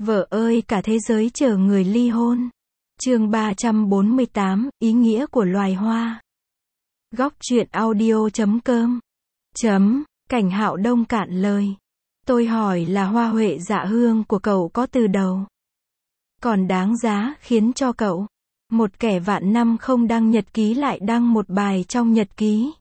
Vợ ơi, cả thế giới chờ người ly hôn. Chương 348, ý nghĩa của loài hoa. Góc truyện audio.com. Cảnh Hạo Đông cạn lời. Tôi hỏi là hoa huệ dạ hương của cậu có từ đầu còn đáng giá khiến cho cậu, một kẻ vạn năm không đăng nhật ký lại đăng một bài trong nhật ký.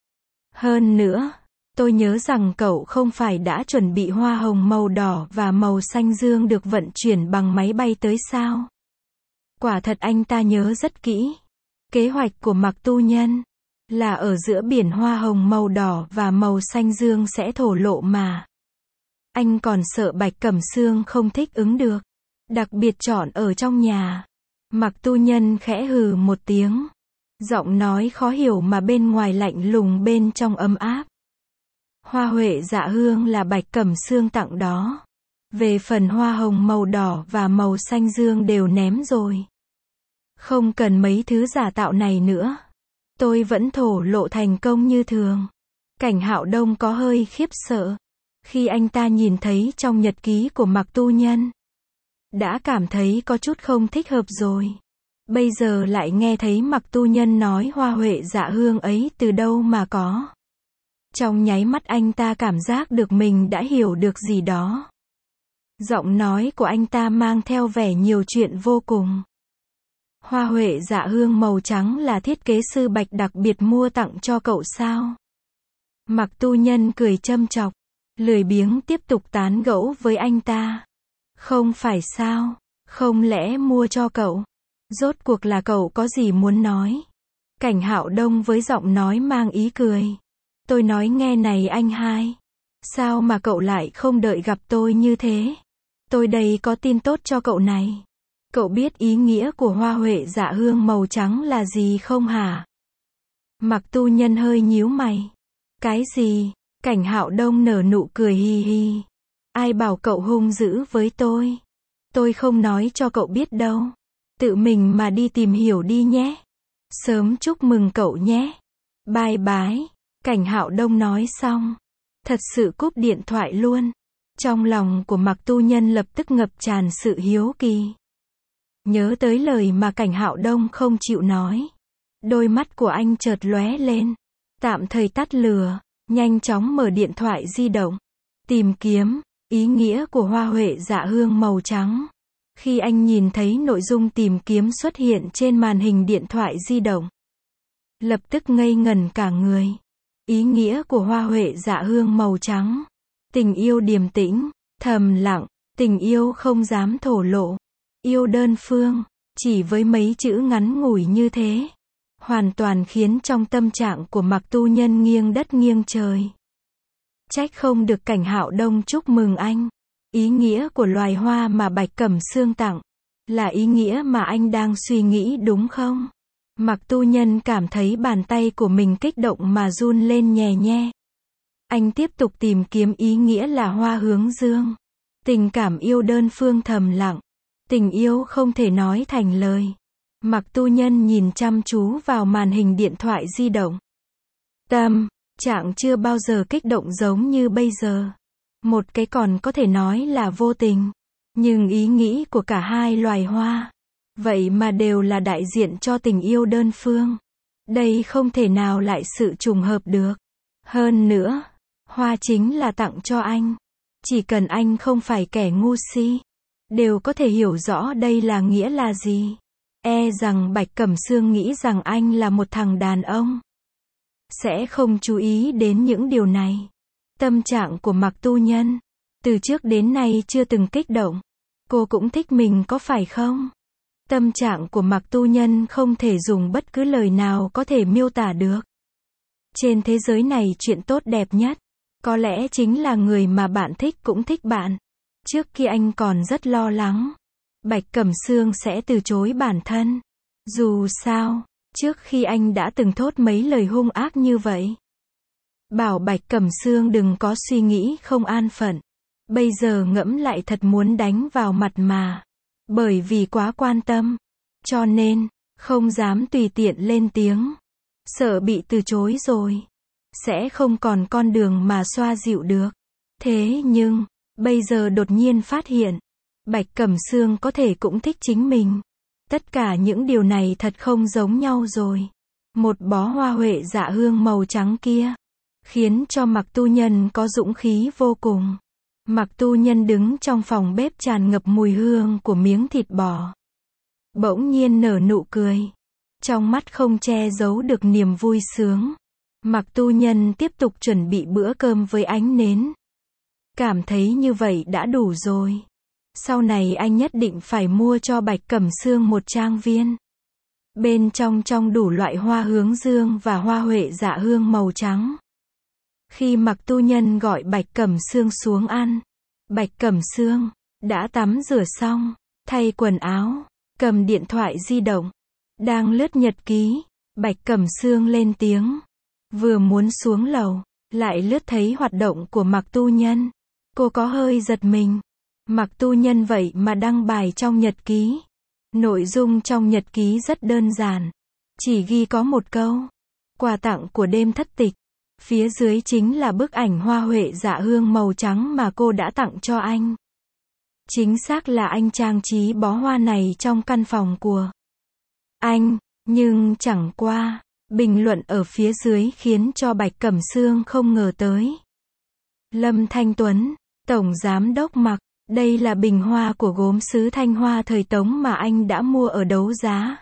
Hơn nữa, tôi nhớ rằng cậu không phải đã chuẩn bị hoa hồng màu đỏ và màu xanh dương được vận chuyển bằng máy bay tới sao? Quả thật anh ta nhớ rất kỹ. Kế hoạch của Mạc Tu Nhân là ở giữa biển hoa hồng màu đỏ và màu xanh dương sẽ thổ lộ mà. Anh còn sợ Bạch Cẩm Sương không thích ứng được, đặc biệt chọn ở trong nhà. Mạc Tu Nhân khẽ hừ một tiếng, giọng nói khó hiểu mà bên ngoài lạnh lùng bên trong ấm áp. Hoa huệ dạ hương là Bạch Cẩm Sương tặng đó. Về phần hoa hồng màu đỏ và màu xanh dương đều ném rồi. Không cần mấy thứ giả tạo này nữa. Tôi vẫn thổ lộ thành công như thường. Cảnh Hạo Đông có hơi khiếp sợ khi anh ta nhìn thấy trong nhật ký của Mạc Tu Nhân. Đã cảm thấy có chút không thích hợp rồi. Bây giờ lại nghe thấy Mạc Tu Nhân nói hoa huệ dạ hương ấy từ đâu mà có. Trong nháy mắt anh ta cảm giác được mình đã hiểu được gì đó. Giọng nói của anh ta mang theo vẻ nhiều chuyện vô cùng. Hoa huệ dạ hương màu trắng là thiết kế sư Bạch đặc biệt mua tặng cho cậu sao? Mạc Tu Nhân cười châm chọc, lười biếng tiếp tục tán gẫu với anh ta. Không phải sao? Không lẽ mua cho cậu? Rốt cuộc là cậu có gì muốn nói? Cảnh Hạo Đông với giọng nói mang ý cười. Tôi nói nghe này anh hai. Sao mà cậu lại không đợi gặp tôi như thế? Tôi đây có tin tốt cho cậu này. Cậu biết ý nghĩa của hoa huệ dạ hương màu trắng là gì không hả? Mạc Tu Nhân hơi nhíu mày. Cái gì? Cảnh Hạo Đông nở nụ cười hi hi. Ai bảo cậu hung dữ với tôi? Tôi không nói cho cậu biết đâu. Tự mình mà đi tìm hiểu đi nhé. Sớm chúc mừng cậu nhé. Bye bye. Cảnh Hạo Đông nói xong, thật sự cúp điện thoại luôn. Trong lòng của Mạc Tu Nhân lập tức ngập tràn sự hiếu kỳ. Nhớ tới lời mà Cảnh Hạo Đông không chịu nói. Đôi mắt của anh chợt lóe lên. Tạm thời tắt lửa, nhanh chóng mở điện thoại di động. Tìm kiếm, ý nghĩa của hoa huệ dạ hương màu trắng. Khi anh nhìn thấy nội dung tìm kiếm xuất hiện trên màn hình điện thoại di động, lập tức ngây ngẩn cả người. Ý nghĩa của hoa huệ dạ hương màu trắng. Tình yêu điềm tĩnh, thầm lặng, tình yêu không dám thổ lộ. Yêu đơn phương, chỉ với mấy chữ ngắn ngủi như thế. Hoàn toàn khiến trong tâm trạng của Mạc Tu Nhân nghiêng đất nghiêng trời. Trách không được Cảnh Hạo Đông chúc mừng anh. Ý nghĩa của loài hoa mà Bạch Cẩm Sương tặng là ý nghĩa mà anh đang suy nghĩ đúng không? Mạc Tu Nhân cảm thấy bàn tay của mình kích động mà run lên nhè nhe. Anh tiếp tục tìm kiếm ý nghĩa là hoa hướng dương. Tình cảm yêu đơn phương thầm lặng. Tình yêu không thể nói thành lời. Mạc Tu Nhân nhìn chăm chú vào màn hình điện thoại di động. Tâm trạng chưa bao giờ kích động giống như bây giờ. Một cái còn có thể nói là vô tình. Nhưng ý nghĩ của cả hai loài hoa, vậy mà đều là đại diện cho tình yêu đơn phương. Đây không thể nào lại sự trùng hợp được. Hơn nữa, hoa chính là tặng cho anh. Chỉ cần anh không phải kẻ ngu si, đều có thể hiểu rõ đây là nghĩa là gì. E rằng Bạch Cẩm Sương nghĩ rằng anh là một thằng đàn ông, sẽ không chú ý đến những điều này. Tâm trạng của Mạc Tu Nhân, từ trước đến nay chưa từng kích động. Cô cũng thích mình có phải không? Tâm trạng của Mạc Tu Nhân không thể dùng bất cứ lời nào có thể miêu tả được. Trên thế giới này chuyện tốt đẹp nhất, có lẽ chính là người mà bạn thích cũng thích bạn. Trước khi anh còn rất lo lắng, Bạch Cẩm Sương sẽ từ chối bản thân. Dù sao, trước khi anh đã từng thốt mấy lời hung ác như vậy. Bảo Bạch Cẩm Sương đừng có suy nghĩ không an phận. Bây giờ ngẫm lại thật muốn đánh vào mặt mà. Bởi vì quá quan tâm, cho nên không dám tùy tiện lên tiếng. Sợ bị từ chối rồi, sẽ không còn con đường mà xoa dịu được. Thế nhưng, bây giờ đột nhiên phát hiện, Bạch Cẩm Sương có thể cũng thích chính mình. Tất cả những điều này thật không giống nhau rồi. Một bó hoa huệ dạ hương màu trắng kia, khiến cho Mạc Tu Nhân có dũng khí vô cùng. Mạc Tu Nhân đứng trong phòng bếp tràn ngập mùi hương của miếng thịt bò. Bỗng nhiên nở nụ cười. Trong mắt không che giấu được niềm vui sướng. Mạc Tu Nhân tiếp tục chuẩn bị bữa cơm với ánh nến. Cảm thấy như vậy đã đủ rồi. Sau này anh nhất định phải mua cho Bạch Cẩm Sương một trang viên. Bên trong đủ loại hoa hướng dương và hoa huệ dạ hương màu trắng. Khi Mạc Tu Nhân gọi Bạch Cẩm Sương xuống ăn, Bạch Cẩm Sương đã tắm rửa xong, thay quần áo, cầm điện thoại di động, đang lướt nhật ký. Bạch Cẩm Sương lên tiếng, vừa muốn xuống lầu, lại lướt thấy hoạt động của Mạc Tu Nhân. Cô có hơi giật mình. Mạc Tu Nhân vậy mà đăng bài trong nhật ký. Nội dung trong nhật ký rất đơn giản, chỉ ghi có một câu: quà tặng của đêm thất tịch. Phía dưới chính là bức ảnh hoa huệ dạ hương màu trắng mà cô đã tặng cho anh. Chính xác là anh trang trí bó hoa này trong căn phòng của anh, nhưng chẳng qua, bình luận ở phía dưới khiến cho Bạch Cẩm Sương không ngờ tới. Lâm Thanh Tuấn, Tổng Giám đốc Mạc, đây là bình hoa của gốm sứ Thanh Hoa thời Tống mà anh đã mua ở đấu giá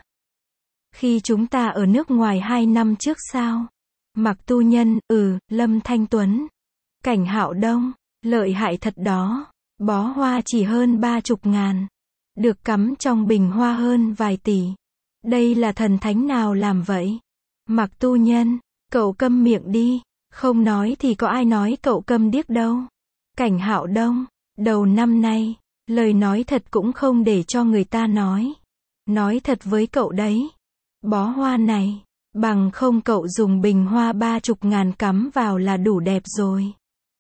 khi chúng ta ở nước ngoài 2 năm trước sao? Mạc Tu Nhân, Lâm Thanh Tuấn. Cảnh Hạo Đông, lợi hại thật đó. Bó hoa chỉ hơn 30.000. Được cắm trong bình hoa hơn vài tỷ. Đây là thần thánh nào làm vậy? Mạc Tu Nhân, cậu câm miệng đi. Không nói thì có ai nói cậu câm điếc đâu. Cảnh Hạo Đông, đầu năm nay, lời nói thật cũng không để cho người ta nói. Nói thật với cậu đấy. Bó hoa này, bằng không cậu dùng bình hoa 30.000 cắm vào là đủ đẹp rồi.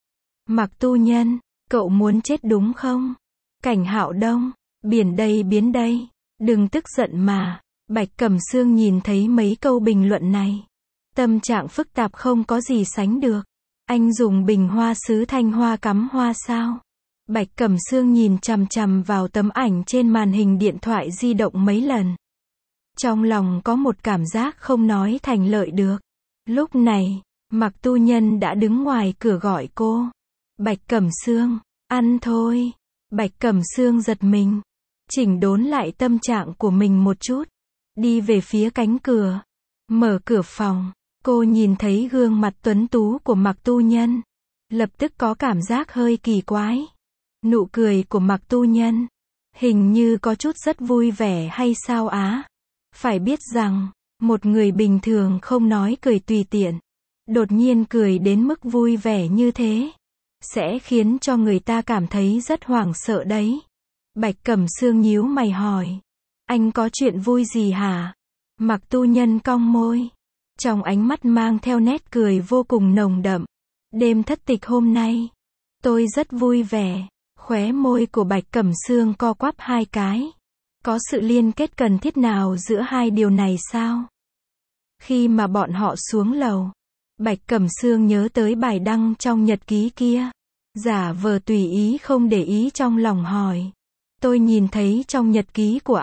Mạc Tu Nhân, cậu muốn chết đúng không? Cảnh Hạo Đông, biển đây biến đây. Đừng tức giận mà. Bạch Cẩm Sương nhìn thấy mấy câu bình luận này. Tâm trạng phức tạp không có gì sánh được. Anh dùng bình hoa sứ Thanh Hoa cắm hoa sao? Bạch Cẩm Sương nhìn chằm chằm vào tấm ảnh trên màn hình điện thoại di động mấy lần. Trong lòng có một cảm giác không nói thành lời được. Lúc này, Mạc Tu Nhân đã đứng ngoài cửa gọi cô. Bạch Cẩm Sương, ăn thôi. Bạch Cẩm Sương giật mình. Chỉnh đốn lại tâm trạng của mình một chút. Đi về phía cánh cửa. Mở cửa phòng. Cô nhìn thấy gương mặt tuấn tú của Mạc Tu Nhân. Lập tức có cảm giác hơi kỳ quái. Nụ cười của Mạc Tu Nhân hình như có chút rất vui vẻ hay sao á? Phải biết rằng, một người bình thường không nói cười tùy tiện, đột nhiên cười đến mức vui vẻ như thế, sẽ khiến cho người ta cảm thấy rất hoảng sợ đấy. Bạch Cẩm Sương nhíu mày hỏi, anh có chuyện vui gì hả? Mạc Tu Nhân cong môi, trong ánh mắt mang theo nét cười vô cùng nồng đậm. Đêm thất tịch hôm nay, tôi rất vui vẻ. Khóe môi của Bạch Cẩm Sương co quắp hai cái. Có sự liên kết cần thiết nào giữa hai điều này sao? Khi mà bọn họ xuống lầu, Bạch Cẩm Sương nhớ tới bài đăng trong nhật ký kia. Giả vờ tùy ý không để ý trong lòng hỏi. Tôi nhìn thấy trong nhật ký của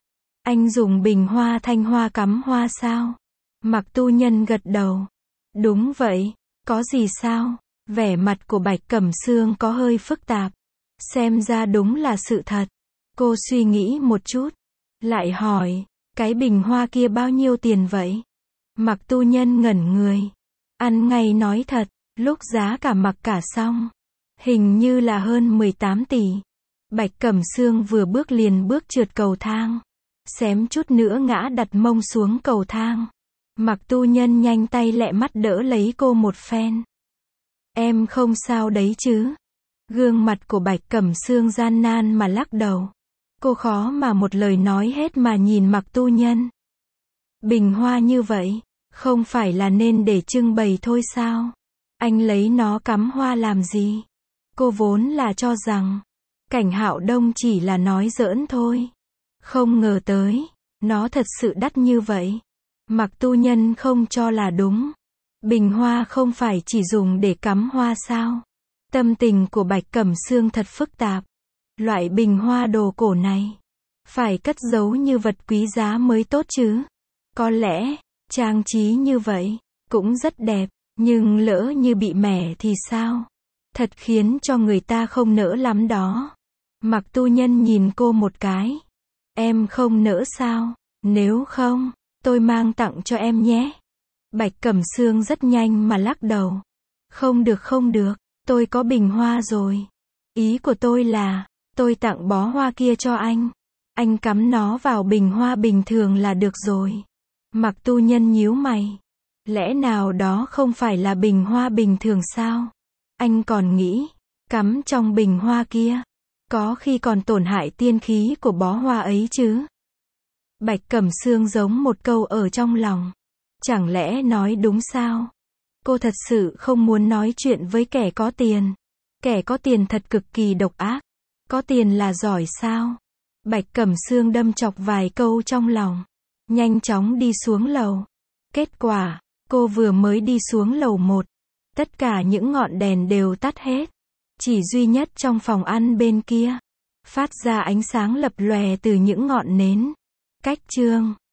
anh dùng bình hoa Thanh Hoa cắm hoa sao? Mạc Tu Nhân gật đầu. Đúng vậy, có gì sao? Vẻ mặt của Bạch Cẩm Sương có hơi phức tạp. Xem ra đúng là sự thật. Cô suy nghĩ một chút, lại hỏi, cái bình hoa kia bao nhiêu tiền vậy? Mạc Tu Nhân ngẩn người. Ăn ngay nói thật, lúc giá cả mặc cả xong, hình như là hơn 18 tỷ. Bạch Cẩm Sương vừa bước liền bước trượt cầu thang. Xém chút nữa ngã đặt mông xuống cầu thang. Mạc Tu Nhân nhanh tay lẹ mắt đỡ lấy cô một phen. Em không sao đấy chứ? Gương mặt của Bạch Cẩm Sương gian nan mà lắc đầu. Cô khó mà một lời nói hết mà nhìn Mạc Tu Nhân. Bình hoa như vậy, không phải là nên để trưng bày thôi sao? Anh lấy nó cắm hoa làm gì? Cô vốn là cho rằng, Cảnh Hạo Đông chỉ là nói giỡn thôi. Không ngờ tới, nó thật sự đắt như vậy. Mạc Tu Nhân không cho là đúng. Bình hoa không phải chỉ dùng để cắm hoa sao? Tâm tình của Bạch Cẩm Sương thật phức tạp. Loại bình hoa đồ cổ này, phải cất giấu như vật quý giá mới tốt chứ. Có lẽ, trang trí như vậy, cũng rất đẹp, nhưng lỡ như bị mẻ thì sao? Thật khiến cho người ta không nỡ lắm đó. Mặc tu nhân nhìn cô một cái. Em không nỡ sao? Nếu không, tôi mang tặng cho em nhé. Bạch Cẩm Sương rất nhanh mà lắc đầu. Không được không được, tôi có bình hoa rồi. Ý của tôi là, tôi tặng bó hoa kia cho anh cắm nó vào bình hoa bình thường là được rồi. Mặc tu nhân nhíu mày. Lẽ nào đó không phải là bình hoa bình thường sao? Anh còn nghĩ, cắm trong bình hoa kia, có khi còn tổn hại tiên khí của bó hoa ấy chứ. Bạch Cẩm Sương giống một câu ở trong lòng. Chẳng lẽ nói đúng sao? Cô thật sự không muốn nói chuyện với kẻ có tiền. Kẻ có tiền thật cực kỳ độc ác. Có tiền là giỏi sao? Bạch Cẩm Sương đâm chọc vài câu trong lòng. Nhanh chóng đi xuống lầu. Kết quả, cô vừa mới đi xuống lầu 1. Tất cả những ngọn đèn đều tắt hết. Chỉ duy nhất trong phòng ăn bên kia, phát ra ánh sáng lập lòe từ những ngọn nến. Cách chương